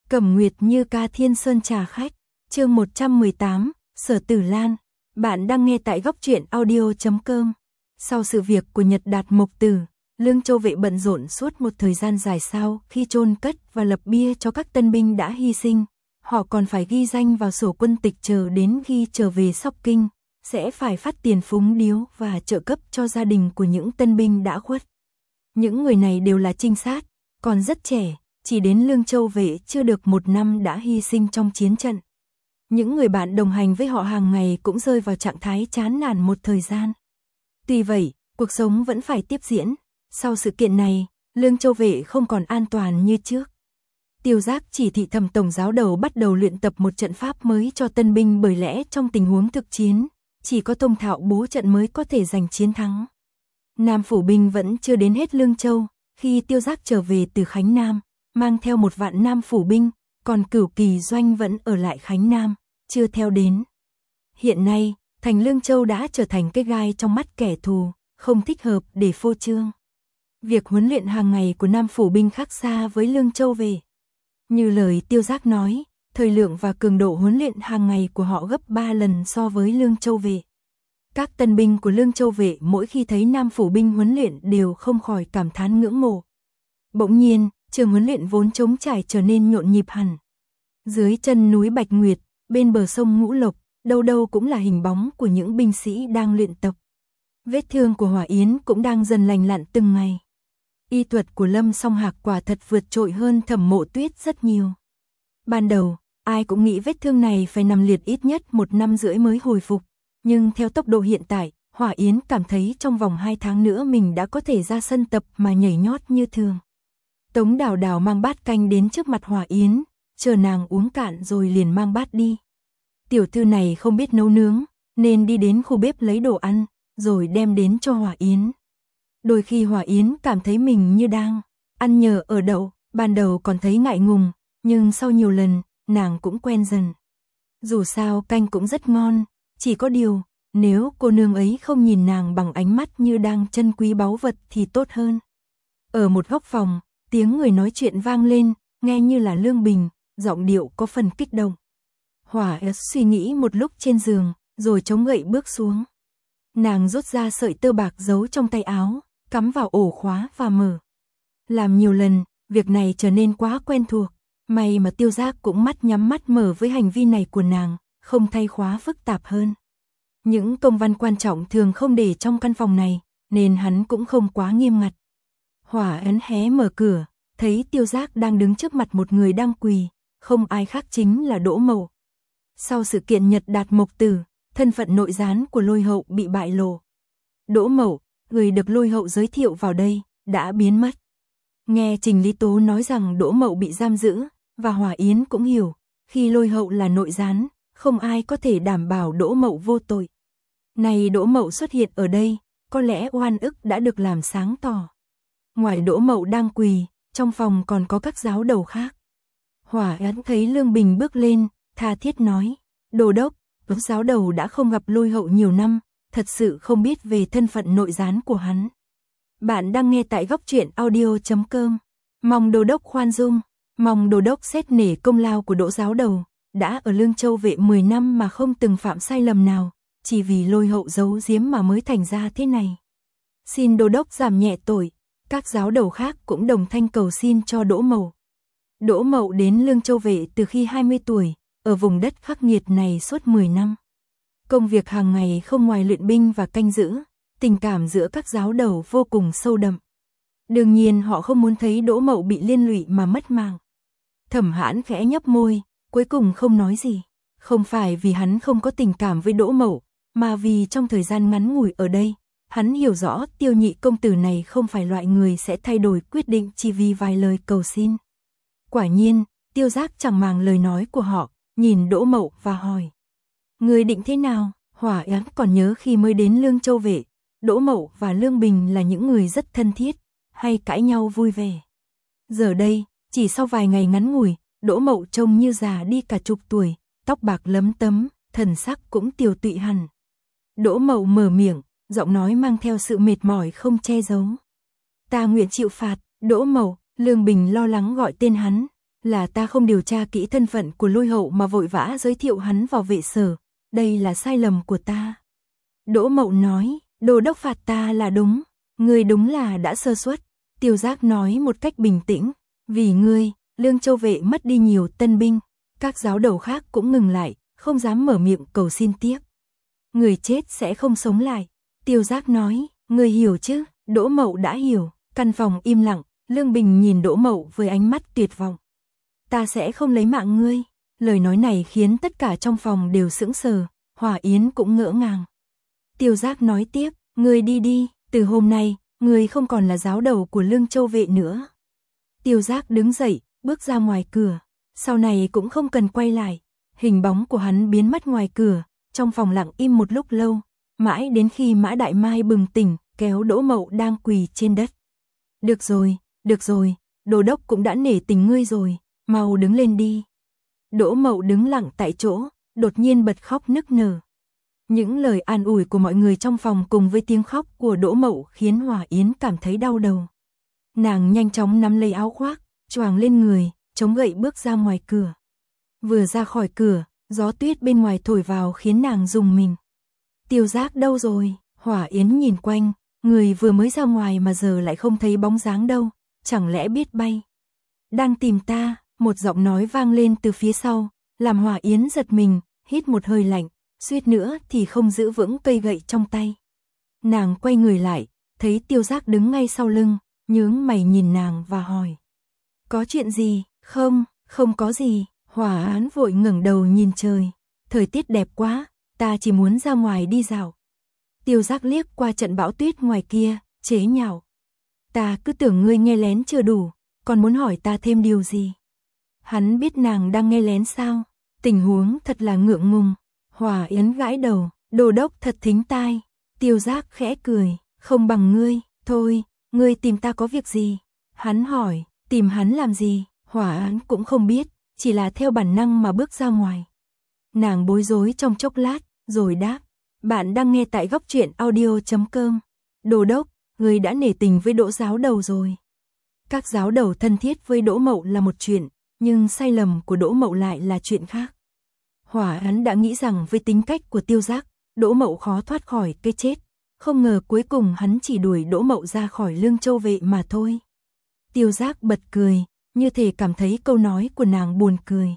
Cẩm Nguyệt Như ca Thiên Sơn trà khách, chương 118, Sở Tử Lan. Bạn đang nghe tại góc truyện audio.com. Sau sự việc của Nhật Đạt Mộc Tử, Lương Châu Vệ bận rộn suốt một thời gian dài sau khi chôn cất và lập bia cho các tân binh đã hy sinh. Họ còn phải ghi danh vào sổ quân tịch, chờ đến khi trở về Sóc Kinh, sẽ phải phát tiền phúng điếu và trợ cấp cho gia đình của những tân binh đã khuất. Những người này đều là trinh sát, còn rất trẻ, chỉ đến Lương Châu Vệ chưa được 1 năm đã hy sinh trong chiến trận. Những người bạn đồng hành với họ hàng ngày cũng rơi vào trạng thái chán nản một thời gian. Tuy vậy, cuộc sống vẫn phải tiếp diễn. Sau sự kiện này, Lương Châu Vệ không còn an toàn như trước. Tiêu Giác chỉ thị Thẩm tổng giáo đầu bắt đầu luyện tập một trận pháp mới cho tân binh, bởi lẽ trong tình huống thực chiến, chỉ có thông thạo bố trận mới có thể giành chiến thắng. Nam phủ binh vẫn chưa đến hết Lương Châu, khi Tiêu Giác trở về từ Khánh Nam, mang theo 1 vạn Nam phủ binh, còn Cửu Kỳ doanh vẫn ở lại Khánh Nam, chưa theo đến. Hiện nay, thành Lương Châu đã trở thành cái gai trong mắt kẻ thù, không thích hợp để phô trương. Việc huấn luyện hàng ngày của Nam phủ binh khác xa với Lương Châu Vệ. Như lời Tiêu Giác nói, thời lượng và cường độ huấn luyện hàng ngày của họ gấp 3 lần so với Lương Châu Vệ. Các tân binh của Lương Châu Vệ mỗi khi thấy Nam phủ binh huấn luyện đều không khỏi cảm thán ngưỡng mộ. Bỗng nhiên, trường huấn luyện vốn trống trải trở nên nhộn nhịp hẳn. Dưới chân núi Bạch Nguyệt, bên bờ sông Ngũ Lộc, đâu đâu cũng là hình bóng của những binh sĩ đang luyện tập. Vết thương của Hỏa Yến cũng đang dần lành lặn từng ngày. Y thuật của Lâm Song Hạc quả thật vượt trội hơn Thẩm Mộ Tuyết rất nhiều. Ban đầu, ai cũng nghĩ vết thương này phải nằm liệt ít nhất 1 năm rưỡi mới hồi phục. Nhưng theo tốc độ hiện tại, Hỏa Yến cảm thấy trong vòng 2 tháng nữa mình đã có thể ra sân tập mà nhảy nhót như thường. Tống Đào Đào mang bát canh đến trước mặt Hỏa Yến, chờ nàng uống cạn rồi liền mang bát đi. Tiểu thư này không biết nấu nướng, nên đi đến khu bếp lấy đồ ăn, rồi đem đến cho Hỏa Yến. Đôi khi Hỏa Yến cảm thấy mình như đang ăn nhờ ở đậu, ban đầu còn thấy ngại ngùng, nhưng sau nhiều lần, nàng cũng quen dần. Dù sao canh cũng rất ngon, chỉ có điều, nếu cô nương ấy không nhìn nàng bằng ánh mắt như đang trân quý báu vật thì tốt hơn. Ở một góc phòng, tiếng người nói chuyện vang lên, nghe như là Lương Bình, giọng điệu có phần kích động. Hỏa Yến suy nghĩ một lúc trên giường, rồi chống gậy bước xuống. Nàng rút ra sợi tơ bạc giấu trong tay áo, cắm vào ổ khóa và mở. Làm nhiều lần, việc này trở nên quá quen thuộc. May mà Tiêu Giác cũng mắt nhắm mắt mở với hành vi này của nàng, không thay khóa phức tạp hơn. Những công văn quan trọng thường không để trong căn phòng này, nên hắn cũng không quá nghiêm ngặt. Hỏa Yến hé mở cửa, thấy Tiêu Giác đang đứng trước mặt một người đang quỳ, không ai khác chính là Đỗ Mậu. Sau sự kiện Nhật Đạt Mộc Tử, thân phận nội gián của Lôi Hậu bị bại lộ. Đỗ Mậu, người được Lôi Hậu giới thiệu vào đây, đã biến mất. Nghe Trình Lý Tố nói rằng Đỗ Mậu bị giam giữ, và Hỏa Yến cũng hiểu, khi Lôi Hậu là nội gián, không ai có thể đảm bảo Đỗ Mậu vô tội. Này Đỗ Mậu xuất hiện ở đây, có lẽ oan ức đã được làm sáng tỏ. Ngoài Đỗ Mậu đang quỳ, trong phòng còn có các giáo đầu khác. Hỏa Yến thấy Lương Bình bước lên, tha thiết nói, Đô đốc, giáo đầu đã không gặp Lôi Hậu nhiều năm, thật sự không biết về thân phận nội gián của hắn. Bạn đang nghe tại góc truyện audio.com. Mong Đô đốc khoan dung, mong Đô đốc xét nể công lao của Đỗ giáo đầu, đã ở Lương Châu Vệ 10 năm mà không từng phạm sai lầm nào, chỉ vì Lôi Hậu giấu giếm mà mới thành ra thế này. Xin Đô đốc giảm nhẹ tội. Các giáo đầu khác cũng đồng thanh cầu xin cho Đỗ Mậu. Đỗ Mậu đến Lương Châu Vệ từ khi 20 tuổi, ở vùng đất khắc nghiệt này suốt 10 năm. Công việc hàng ngày không ngoài luyện binh và canh giữ, tình cảm giữa các giáo đầu vô cùng sâu đậm. Đương nhiên họ không muốn thấy Đỗ Mậu bị liên lụy mà mất mạng. Thẩm Hãn khẽ nhấp môi, cuối cùng không nói gì. Không phải vì hắn không có tình cảm với Đỗ Mậu, mà vì trong thời gian ngắn ngủi ở đây, hắn hiểu rõ Tiêu nhị công tử này không phải loại người sẽ thay đổi quyết định chỉ vì vài lời cầu xin. Quả nhiên, Tiêu Giác chẳng màng lời nói của họ, nhìn Đỗ Mậu và hỏi. Người định thế nào? Hỏa Yến còn nhớ khi mới đến Lương Châu Vệ, Đỗ Mậu và Lương Bình là những người rất thân thiết, hay cãi nhau vui vẻ. Giờ đây, chỉ sau vài ngày ngắn ngủi, Đỗ Mậu trông như già đi cả chục tuổi, tóc bạc lấm tấm, thần sắc cũng tiều tụy hẳn. Đỗ Mậu mở miệng, giọng nói mang theo sự mệt mỏi không che giấu. Ta nguyện chịu phạt. Đỗ Mậu, Lương Bình lo lắng gọi tên hắn. Là ta không điều tra kỹ thân phận của Lôi Hậu mà vội vã giới thiệu hắn vào vệ sở, đây là sai lầm của ta. Đỗ Mậu nói, Đô đốc phạt ta là đúng, ngươi đúng là đã sơ suất. Tiêu Giác nói một cách bình tĩnh, vì ngươi, Lương Châu vệ mất đi nhiều tân binh, các giáo đầu khác cũng ngừng lại, không dám mở miệng cầu xin tiếp. Người chết sẽ không sống lại. Tiêu Giác nói, ngươi hiểu chứ? Đỗ Mậu đã hiểu. Căn phòng im lặng, Lương Bình nhìn Đỗ Mậu với ánh mắt tuyệt vọng. Ta sẽ không lấy mạng ngươi. Lời nói này khiến tất cả trong phòng đều sững sờ, Hỏa Yến cũng ngỡ ngàng. Tiêu Giác nói tiếp, ngươi đi đi, từ hôm nay, ngươi không còn là giáo đầu của Lương Châu vệ nữa. Tiêu Giác đứng dậy, bước ra ngoài cửa, sau này cũng không cần quay lại. Hình bóng của hắn biến mất ngoài cửa, trong phòng lặng im một lúc lâu, mãi đến khi Mã Đại Mai bừng tỉnh, kéo Đỗ Mậu đang quỳ trên đất. Được rồi, Đô đốc cũng đã nể tình ngươi rồi, mau đứng lên đi. Đỗ Mậu đứng lặng tại chỗ, đột nhiên bật khóc nức nở. Những lời an ủi của mọi người trong phòng cùng với tiếng khóc của Đỗ Mậu khiến Hỏa Yến cảm thấy đau đầu. Nàng nhanh chóng nắm lấy áo khoác, choàng lên người, chống gậy bước ra ngoài cửa. Vừa ra khỏi cửa, gió tuyết bên ngoài thổi vào khiến nàng rùng mình. Tiêu Giác đâu rồi? Hỏa Yến nhìn quanh, người vừa mới ra ngoài mà giờ lại không thấy bóng dáng đâu, chẳng lẽ biết bay? Đang tìm ta, một giọng nói vang lên từ phía sau, làm Hỏa Yến giật mình, hít một hơi lạnh, suýt nữa thì không giữ vững cây gậy trong tay. Nàng quay người lại, thấy Tiêu Giác đứng ngay sau lưng, nhướng mày nhìn nàng và hỏi. Có chuyện gì? Không có gì. Hỏa Yến vội ngẩng đầu nhìn trời. Thời tiết đẹp quá, ta chỉ muốn ra ngoài đi dạo. Tiêu Giác liếc qua trận bão tuyết ngoài kia, chế nhạo. Ta cứ tưởng ngươi nghe lén chưa đủ, còn muốn hỏi ta thêm điều gì? Hắn biết nàng đang nghe lén sao? Tình huống thật là ngượng ngùng. Hỏa Yến gãi đầu, Đô đốc thật thính tai. Tiêu Giác khẽ cười, không bằng ngươi, thôi, ngươi tìm ta có việc gì? Hắn hỏi, tìm hắn làm gì? Hỏa Yến cũng không biết, chỉ là theo bản năng mà bước ra ngoài. Nàng bối rối trong chốc lát, rồi đáp, bạn đang nghe tại Góc Truyện Audio.com. Đô đốc, ngươi đã nể tình với Đỗ giáo đầu rồi. Các giáo đầu thân thiết với Đỗ Mậu là một chuyện, nhưng sai lầm của Đỗ Mậu lại là chuyện khác. Hỏa Yến đã nghĩ rằng với tính cách của Tiêu Giác, Đỗ Mậu khó thoát khỏi cái chết, không ngờ cuối cùng hắn chỉ đuổi Đỗ Mậu ra khỏi Lương Châu vệ mà thôi. Tiêu Giác bật cười, như thể cảm thấy câu nói của nàng buồn cười.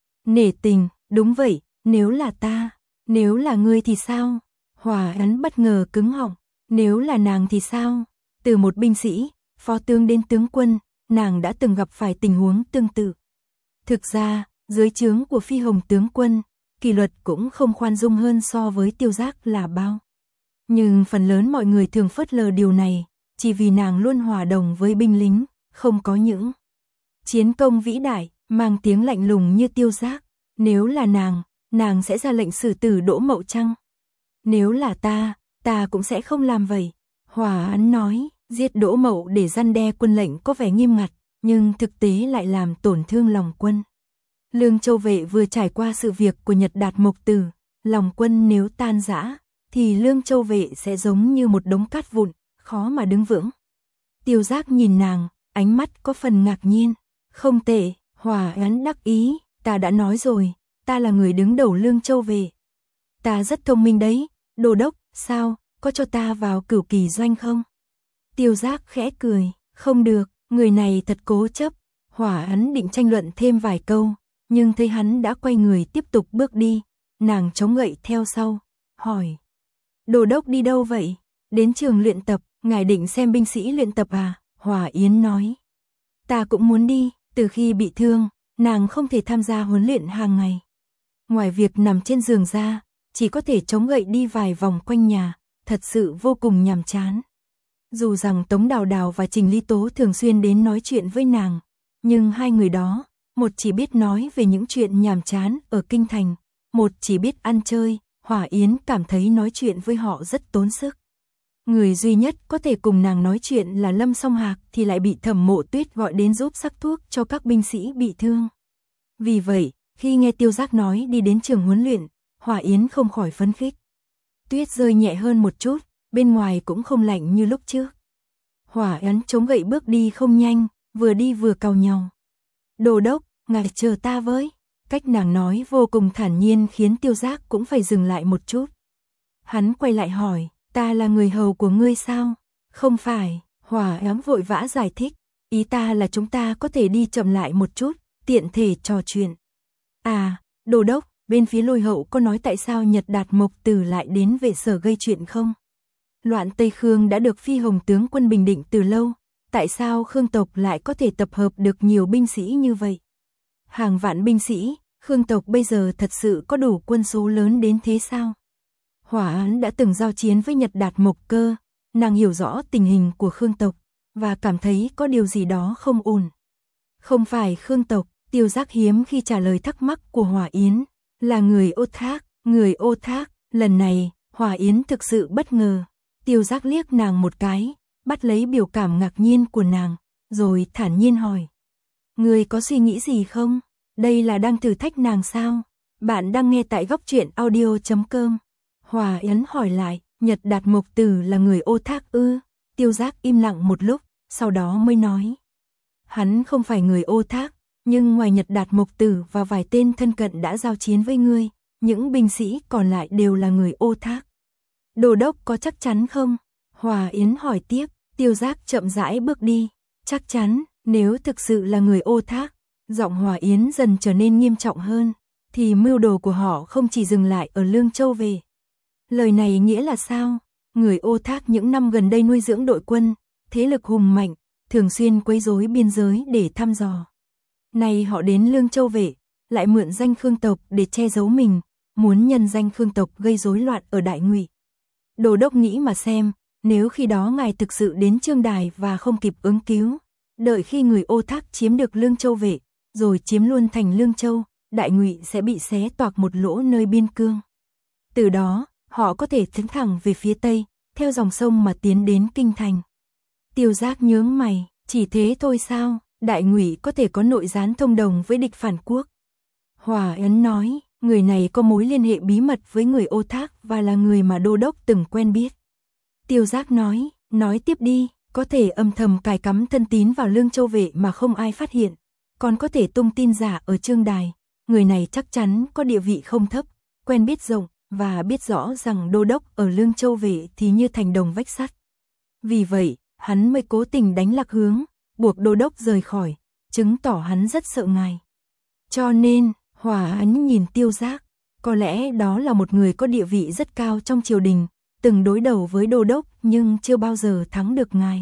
Nể tình, đúng vậy, nếu là ta, nếu là ngươi thì sao? Hỏa Yến bất ngờ cứng họng, nếu là nàng thì sao? Từ một binh sĩ, phó tướng đến tướng quân, nàng đã từng gặp phải tình huống tương tự. Thực ra, dưới trướng của Phi Hồng tướng quân, kỷ luật cũng không khoan dung hơn so với Tiêu Giác là bao. Nhưng phần lớn mọi người thường phớt lờ điều này, chỉ vì nàng luôn hòa đồng với binh lính, không có những chiến công vĩ đại, mang tiếng lạnh lùng như Tiêu Giác. Nếu là nàng sẽ ra lệnh xử tử Đỗ Mậu chăng? Nếu là ta cũng sẽ không làm vậy. Hỏa Yến nói, giết Đỗ Mậu để răn đe quân lệnh có vẻ nghiêm ngặt, nhưng thực tế lại làm tổn thương lòng quân. Lương Châu vệ vừa trải qua sự việc của Nhật Đạt Mộc Tử, lòng quân nếu tan rã, thì Lương Châu vệ sẽ giống như một đống cát vụn, khó mà đứng vững. Tiêu Giác nhìn nàng, ánh mắt có phần ngạc nhiên. Không tệ, Hỏa Yến đắc ý, ta đã nói rồi, ta là người đứng đầu Lương Châu vệ. Ta rất thông minh đấy, Đô đốc, sao, có cho ta vào Cửu Kỳ doanh không? Tiêu Giác khẽ cười, không được, người này thật cố chấp. Hỏa Yến định tranh luận thêm vài câu, nhưng thấy hắn đã quay người tiếp tục bước đi, nàng chống gậy theo sau, hỏi. Đô đốc đi đâu vậy? Đến trường luyện tập, ngài định xem binh sĩ luyện tập à? Hỏa Yến nói. Ta cũng muốn đi, từ khi bị thương, nàng không thể tham gia huấn luyện hàng ngày. Ngoài việc nằm trên giường ra, chỉ có thể chống gậy đi vài vòng quanh nhà, thật sự vô cùng nhàm chán. Dù rằng Tống Đào Đào và Trình Ly Tố thường xuyên đến nói chuyện với nàng, nhưng hai người đó, một chỉ biết nói về những chuyện nhàm chán ở kinh thành, một chỉ biết ăn chơi. Hỏa Yến cảm thấy nói chuyện với họ rất tốn sức. Người duy nhất có thể cùng nàng nói chuyện là Lâm Song Hạc thì lại bị Thẩm Mộ Tuyết gọi đến giúp sắc thuốc cho các binh sĩ bị thương. Vì vậy, khi nghe Tiêu Giác nói đi đến trường huấn luyện, Hỏa Yến không khỏi phấn khích. Tuyết rơi nhẹ hơn một chút, bên ngoài cũng không lạnh như lúc trước. Hỏa Yến chống gậy bước đi không nhanh, vừa đi vừa cau nhàu. Đô đốc, ngài chờ ta với. Cách nàng nói vô cùng thản nhiên khiến Tiêu Giác cũng phải dừng lại một chút. Hắn quay lại hỏi, ta là người hầu của ngươi sao? Không phải, Hỏa Ám vội vã giải thích, ý ta là chúng ta có thể đi chậm lại một chút, tiện thể trò chuyện. À, Đô đốc, bên phía Lôi Hậu có nói tại sao Nhật Đạt Mộc Tử lại đến Vệ Sở gây chuyện không? Loạn Tây Khương đã được Phi Hồng tướng quân bình định từ lâu, tại sao Khương tộc lại có thể tập hợp được nhiều binh sĩ như vậy? Hàng vạn binh sĩ, Khương tộc bây giờ thật sự có đủ quân số lớn đến thế sao? Hỏa Án đã từng giao chiến với Nhật Đạt Mộc Cơ, nàng hiểu rõ tình hình của Khương tộc và cảm thấy có điều gì đó không ổn. Không phải Khương tộc, Tiêu Giác hiếm khi trả lời thắc mắc của Hỏa Yến, là người Ô Thác, lần này, Hỏa Yến thực sự bất ngờ. Tiêu Giác liếc nàng một cái, bắt lấy biểu cảm ngạc nhiên của nàng, rồi thản nhiên hỏi. Ngươi có suy nghĩ gì không? Đây là đang thử thách nàng sao? Bạn đang nghe tại góc truyện audio.com. Hỏa Yến hỏi lại, Nhật Đạt Mộc Tử là người Ô Thác ư? Tiêu Giác im lặng một lúc, sau đó mới nói. Hắn không phải người Ô Thác, nhưng ngoài Nhật Đạt Mộc Tử và vài tên thân cận đã giao chiến với ngươi, những binh sĩ còn lại đều là người Ô Thác. Đô đốc có chắc chắn không? Hỏa Yến hỏi tiếp. Tiêu Giác chậm rãi bước đi. Chắc chắn, nếu thực sự là người Ô Thác, giọng Hỏa Yến dần trở nên nghiêm trọng hơn, thì mưu đồ của họ không chỉ dừng lại ở Lương Châu về. Lời này nghĩa là sao? Người Ô Thác những năm gần đây nuôi dưỡng đội quân, thế lực hùng mạnh, thường xuyên quấy rối biên giới để thăm dò. Nay họ đến Lương Châu về, lại mượn danh Khương tộc để che giấu mình, muốn nhân danh Khương tộc gây rối loạn ở Đại Ngụy. Đô đốc nghĩ mà xem, nếu khi đó ngài thực sự đến Trương Đài và không kịp ứng cứu, đợi khi người Ô Thác chiếm được Lương Châu về, rồi chiếm luôn thành Lương Châu, Đại Ngụy sẽ bị xé toạc một lỗ nơi biên cương. Từ đó, họ có thể tiến thẳng về phía Tây, theo dòng sông mà tiến đến Kinh Thành. Tiêu Giác nhướng mày, chỉ thế thôi sao? Đại Ngụy có thể có nội gián thông đồng với địch phản quốc. Hỏa Yến nói, người này có mối liên hệ bí mật với người Ô Thác và là người mà đô đốc từng quen biết. Tiêu Giác nói tiếp đi, có thể âm thầm cài cắm thân tín vào Lương Châu Vệ mà không ai phát hiện, còn có thể tung tin giả ở Trương Đài. Người này chắc chắn có địa vị không thấp, quen biết rộng và biết rõ rằng đô đốc ở Lương Châu Vệ thì như thành đồng vách sắt. Vì vậy, hắn mới cố tình đánh lạc hướng, buộc đô đốc rời khỏi, chứng tỏ hắn rất sợ ngài. Cho nên, Hỏa Yến nhìn Tiêu Giác, có lẽ đó là một người có địa vị rất cao trong triều đình, từng đối đầu với đô đốc nhưng chưa bao giờ thắng được ngài.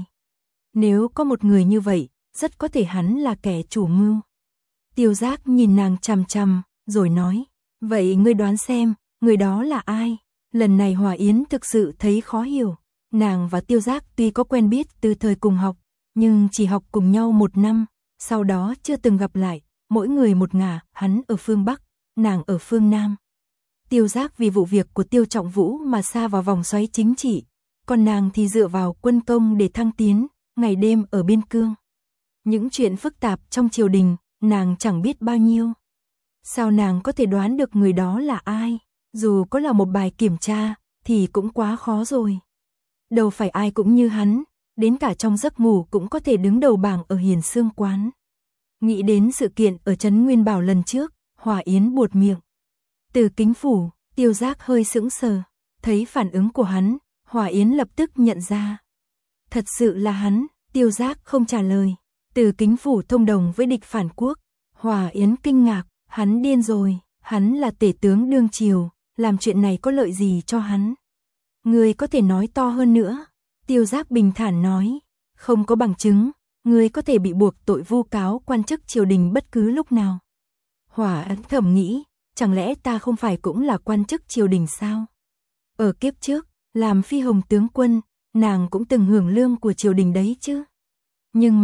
Nếu có một người như vậy, rất có thể hắn là kẻ chủ mưu. Tiêu Giác nhìn nàng chằm chằm, rồi nói, vậy ngươi đoán xem, người đó là ai? Lần này Hỏa Yến thực sự thấy khó hiểu. Nàng và Tiêu Giác tuy có quen biết từ thời cùng học, nhưng chỉ học cùng nhau 1 năm, sau đó chưa từng gặp lại, mỗi người một ngả, hắn ở phương Bắc, nàng ở phương Nam. Tiêu Giác vì vụ việc của Tiêu Trọng Vũ mà sa vào vòng xoáy chính trị, còn nàng thì dựa vào quân công để thăng tiến, ngày đêm ở biên cương. Những chuyện phức tạp trong triều đình, nàng chẳng biết bao nhiêu. Sao nàng có thể đoán được người đó là ai? Dù có là một bài kiểm tra, thì cũng quá khó rồi. Đâu phải ai cũng như hắn, đến cả trong giấc ngủ cũng có thể đứng đầu bảng ở Hiền Xương Quán. Nghĩ đến sự kiện ở Trấn Nguyên Bảo lần trước, Hỏa Yến buột miệng. Từ Kính phủ, Tiêu Giác hơi sững sờ, thấy phản ứng của hắn, Hỏa Yến lập tức nhận ra. Thật sự là hắn, Tiêu Giác không trả lời. Từ Kính phủ thông đồng với địch phản quốc, Hỏa Yến kinh ngạc, hắn điên rồi, hắn là tể tướng đương triều, làm chuyện này có lợi gì cho hắn? Ngươi có thể nói to hơn nữa. Tiêu Giác bình thản nói, không có bằng chứng, ngươi có thể bị buộc tội vu cáo quan chức triều đình bất cứ lúc nào. Hỏa Yến thầm nghĩ, chẳng lẽ ta không phải cũng là quan chức triều đình sao? Ở kiếp trước, làm Phi Hồng tướng quân, nàng cũng từng hưởng lương của triều đình đấy chứ. Nhưng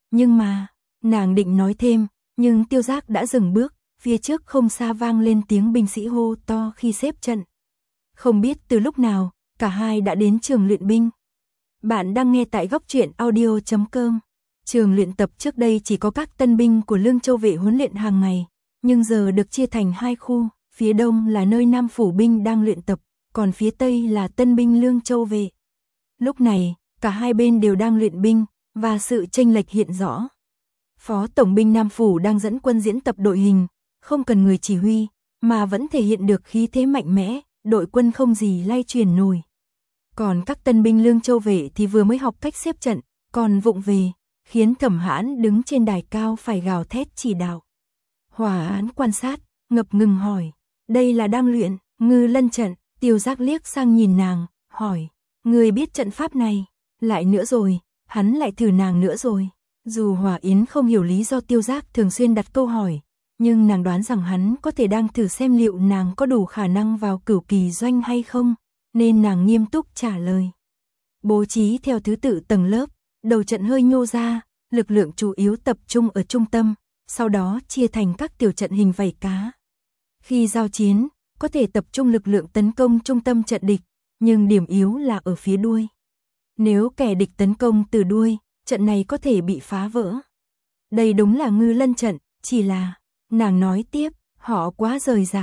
mà, nàng định nói thêm, nhưng Tiêu Giác đã dừng bước, phía trước không xa vang lên tiếng binh sĩ hô to khi xếp trận. Không biết từ lúc nào, cả hai đã đến trường luyện binh. Bạn đang nghe tại góc truyện audio.com. Trường luyện tập trước đây chỉ có các tân binh của Lương Châu Vệ huấn luyện hàng ngày, nhưng giờ được chia thành 2 khu, phía đông là nơi Nam phủ binh đang luyện tập, còn phía tây là tân binh Lương Châu Vệ. Lúc này, cả hai bên đều đang luyện binh, và sự chênh lệch hiện rõ. Phó Tổng binh Nam Phủ đang dẫn quân diễn tập đội hình, không cần người chỉ huy, mà vẫn thể hiện được khí thế mạnh mẽ, đội quân không gì lay chuyển nổi. Còn các tân binh Lương Châu Vệ thì vừa mới học cách xếp trận, còn vụng về, khiến Thẩm Hãn đứng trên đài cao phải gào thét chỉ đạo. Hòa Án quan sát, ngập ngừng hỏi, đây là đang luyện Ngư Lân trận. Tiêu Giác liếc sang nhìn nàng, hỏi, người biết trận pháp này? Lại nữa rồi, hắn lại thử nàng nữa rồi. Dù Hòa Yến không hiểu lý do Tiêu Giác thường xuyên đặt câu hỏi, nhưng nàng đoán rằng hắn có thể đang thử xem liệu nàng có đủ khả năng vào Cửu Kỳ doanh hay không, nên nàng nghiêm túc trả lời. Bố trí theo thứ tự tầng lớp, đầu trận hơi nhô ra, lực lượng chủ yếu tập trung ở trung tâm, sau đó chia thành các tiểu trận hình vảy cá. Khi giao chiến, có thể tập trung lực lượng tấn công trung tâm trận địch, nhưng điểm yếu là ở phía đuôi. Nếu kẻ địch tấn công từ đuôi, trận này có thể bị phá vỡ. Đây đúng là Ngư Lân trận, chỉ là, nàng nói tiếp, họ quá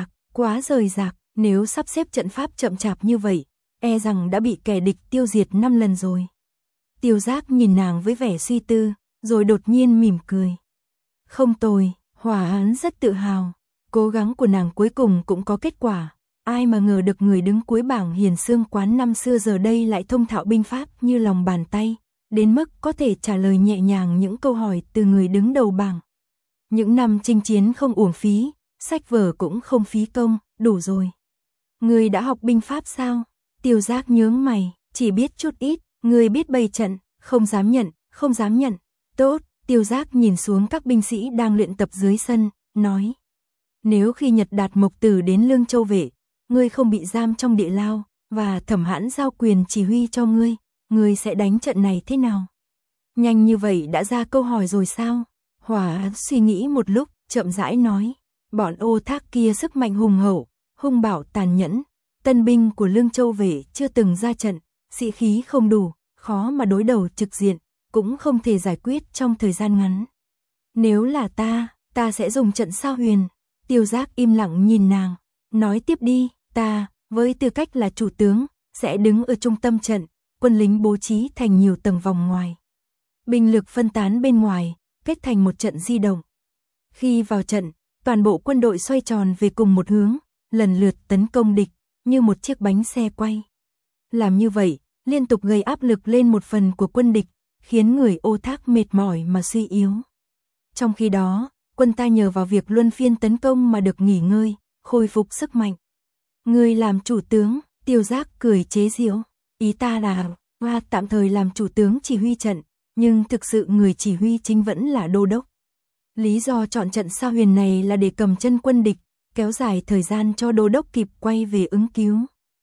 rời rạc, nếu sắp xếp trận pháp chậm chạp như vậy, e rằng đã bị kẻ địch tiêu diệt 5 lần rồi. Tiêu Giác nhìn nàng với vẻ suy tư, rồi đột nhiên mỉm cười. Không tồi, Hòa Án rất tự hào, cố gắng của nàng cuối cùng cũng có kết quả. Ai mà ngờ được người đứng cuối bảng Hiền Xương quán năm xưa giờ đây lại thông thạo binh pháp như lòng bàn tay, đến mức có thể trả lời nhẹ nhàng những câu hỏi từ người đứng đầu bảng. Những năm chinh chiến không uổng phí, sách vở cũng không phí công, đủ rồi. Người đã học binh pháp sao? Tiêu Giác nhướng mày, chỉ biết chút ít, người biết bày trận, không dám nhận. Tốt, Tiêu Giác nhìn xuống các binh sĩ đang luyện tập dưới sân, nói. Nếu khi Nhật Đạt Mộc Tử đến Lương Châu Vệ, ngươi không bị giam trong địa lao, và Thẩm Hãn giao quyền chỉ huy cho ngươi sẽ đánh trận này thế nào? Nhanh như vậy đã ra câu hỏi rồi sao? Hòa Án suy nghĩ một lúc, chậm rãi nói. Bọn Ô Thác kia sức mạnh hùng hậu, hung bạo tàn nhẫn, tân binh của Lương Châu Vệ chưa từng ra trận, sĩ khí không đủ, khó mà đối đầu trực diện, cũng không thể giải quyết trong thời gian ngắn. Nếu là ta sẽ dùng trận Sao Huyền. Tiêu Giác im lặng nhìn nàng, nói tiếp đi, ta, với tư cách là chủ tướng, sẽ đứng ở trung tâm trận, quân lính bố trí thành nhiều tầng vòng ngoài. Binh lực phân tán bên ngoài, kết thành một trận di động. Khi vào trận, toàn bộ quân đội xoay tròn về cùng một hướng, lần lượt tấn công địch, như một chiếc bánh xe quay. Làm như vậy, liên tục gây áp lực lên một phần của quân địch, khiến người Ô Thác mệt mỏi mà suy yếu. Trong khi đó, quân ta nhờ vào việc luân phiên tấn công mà được nghỉ ngơi, khôi phục sức mạnh. Người làm chủ tướng, Tiêu Giác cười chế giễu, ý ta là, tạm thời làm chủ tướng chỉ huy trận, nhưng thực sự người chỉ huy chính vẫn là đô đốc. Lý do chọn trận Sao Huyền này là để cầm chân quân địch, kéo dài thời gian cho đô đốc kịp quay về ứng cứu.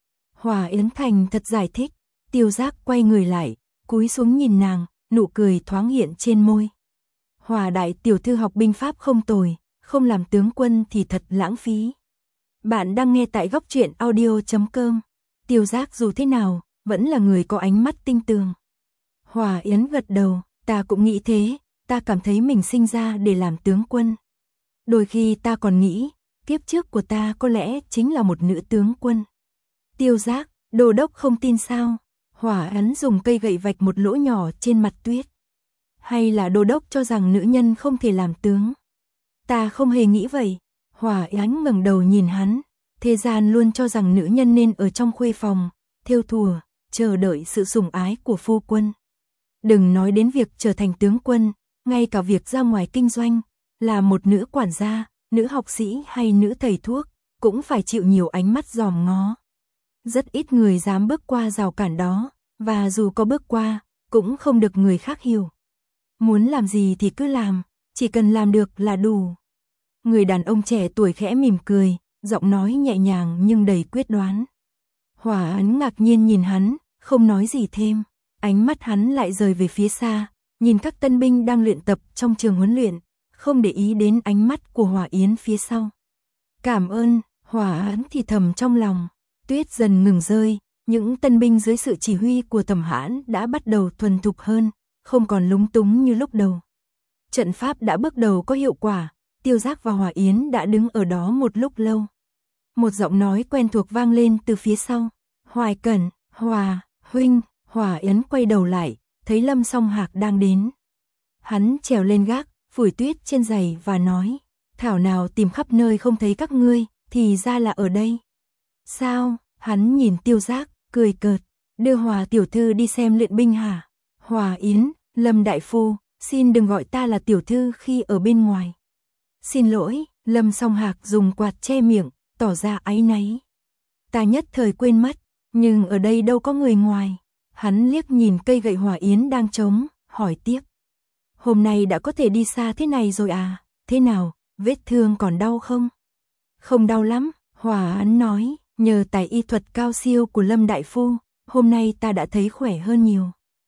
Hòa Yến thành thật giải thích, Tiêu Giác quay người lại, cúi xuống nhìn nàng, nụ cười thoáng hiện trên môi. Hòa đại tiểu thư học binh pháp không tồi, không làm tướng quân thì thật lãng phí. Bạn đang nghe tại góc truyện audio.com. Tiêu Giác dù thế nào, vẫn là người có ánh mắt tinh tường. Hòa Yến gật đầu, ta cũng nghĩ thế, ta cảm thấy mình sinh ra để làm tướng quân. Đôi khi ta còn nghĩ, kiếp trước của ta có lẽ chính là một nữ tướng quân. Tiêu Giác, đô đốc không tin sao? Hòa Yến dùng cây gậy vạch một lỗ nhỏ trên mặt tuyết. Hay là đô đốc cho rằng nữ nhân không thể làm tướng? Ta không hề nghĩ vậy. Hòa Yến ngẩng đầu nhìn hắn. Thế gian luôn cho rằng nữ nhân nên ở trong khuê phòng, thêu thùa, chờ đợi sự sủng ái của phu quân. Đừng nói đến việc trở thành tướng quân, ngay cả việc ra ngoài kinh doanh, là một nữ quản gia, nữ học sĩ hay nữ thầy thuốc, cũng phải chịu nhiều ánh mắt dòm ngó. Rất ít người dám bước qua rào cản đó, và dù có bước qua, cũng không được người khác hiểu. Muốn làm gì thì cứ làm, chỉ cần làm được là đủ. Người đàn ông trẻ tuổi khẽ mỉm cười, giọng nói nhẹ nhàng nhưng đầy quyết đoán. Hòa Án ngạc nhiên nhìn hắn, không nói gì thêm. Ánh mắt hắn lại rời về phía xa, nhìn các tân binh đang luyện tập trong trường huấn luyện, không để ý đến ánh mắt của Hòa Yến phía sau. Cảm ơn, Hòa Án thì thầm trong lòng. Tuyết dần ngừng rơi, những tân binh dưới sự chỉ huy của Thẩm Hãn đã bắt đầu thuần thục hơn, không còn lúng túng như lúc đầu. Trận pháp đã bước đầu có hiệu quả, Tiêu Giác và Hòa Yến đã đứng ở đó một lúc lâu. Một giọng nói quen thuộc vang lên từ phía sau. Hoài Cẩn, Hòa, huynh. Hòa Yến quay đầu lại, thấy Lâm Song Hạc đang đến. Hắn trèo lên gác, phủi tuyết trên giày và nói, thảo nào tìm khắp nơi không thấy các ngươi, thì ra là ở đây. Sao? Hắn nhìn Tiêu Giác, cười cợt, đưa Hòa tiểu thư đi xem luyện binh hả? Hòa Yến, Lâm đại phu, xin đừng gọi ta là tiểu thư khi ở bên ngoài. Xin lỗi, Lâm Song Hạc dùng quạt che miệng, tỏ ra áy náy. Ta nhất thời quên mất, nhưng ở đây đâu có người ngoài. Hắn liếc nhìn cây gậy Hòa Yến đang trống, hỏi tiếp. Hôm nay đã có thể đi xa thế này rồi à? Thế nào, vết thương còn đau không? Không đau lắm, Hòa Yến nói, nhờ tài y thuật cao siêu của Lâm đại phu, hôm nay ta đã thấy khỏe hơn nhiều.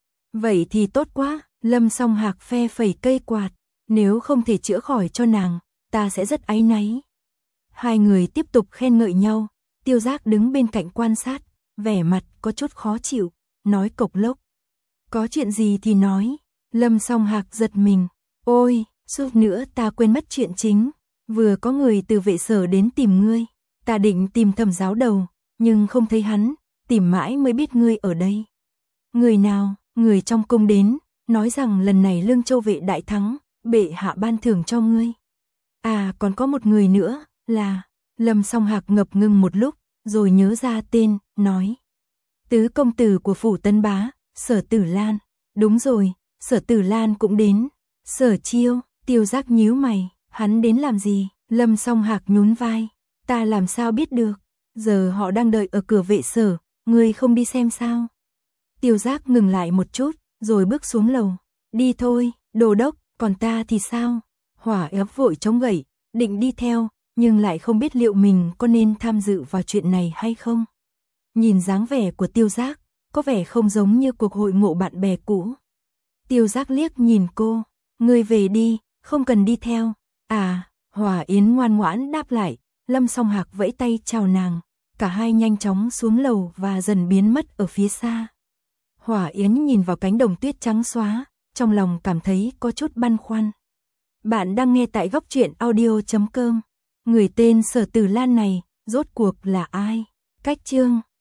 Vậy thì tốt quá, Lâm Song Hạc phe phẩy cây quạt, nếu không thể chữa khỏi cho nàng, ta sẽ rất áy náy. Hai người tiếp tục khen ngợi nhau, Tiêu Giác đứng bên cạnh quan sát, vẻ mặt có chút khó chịu, nói cộc lốc. Có chuyện gì thì nói. Lâm Song Hạc giật mình, ôi, suýt nữa ta quên mất chuyện chính, vừa có người từ vệ sở đến tìm ngươi, ta định tìm Thẩm giáo đầu, nhưng không thấy hắn, tìm mãi mới biết ngươi ở đây. Người nào? Người trong cung đến, nói rằng lần này Lương Châu vệ đại thắng, bệ hạ ban thưởng cho ngươi. À, còn có một người nữa, là... Lâm Song Hạc ngập ngừng một lúc, rồi nhớ ra tên, nói. Tứ công tử của phủ Tân Bá, Sở Tử Lan. Đúng rồi, Sở Tử Lan cũng đến. Sở Chiêu, Tiêu Giác nhíu mày, hắn đến làm gì? Lâm Song Hạc nhún vai, ta làm sao biết được? Giờ họ đang đợi ở cửa vệ sở, ngươi không đi xem sao? Tiêu Giác ngừng lại một chút, rồi bước xuống lầu. Đi thôi, Đô đốc, còn ta thì sao? Hỏa ép vội chống gậy, định đi theo, nhưng lại không biết liệu mình có nên tham dự vào chuyện này hay không. Nhìn dáng vẻ của Tiêu Giác, có vẻ không giống như cuộc hội ngộ bạn bè cũ. Tiêu Giác liếc nhìn cô, ngươi về đi, không cần đi theo. À, Hòa Yến ngoan ngoãn đáp lại, Lâm Song Hạc vẫy tay chào nàng, cả hai nhanh chóng xuống lầu và dần biến mất ở phía xa. Hòa Yến nhìn vào cánh đồng tuyết trắng xóa, trong lòng cảm thấy có chút băn khoăn. Bạn đang nghe tại Góc Truyện Audio.com. Người tên Sở Tử Lan này, rốt cuộc là ai? Cách chương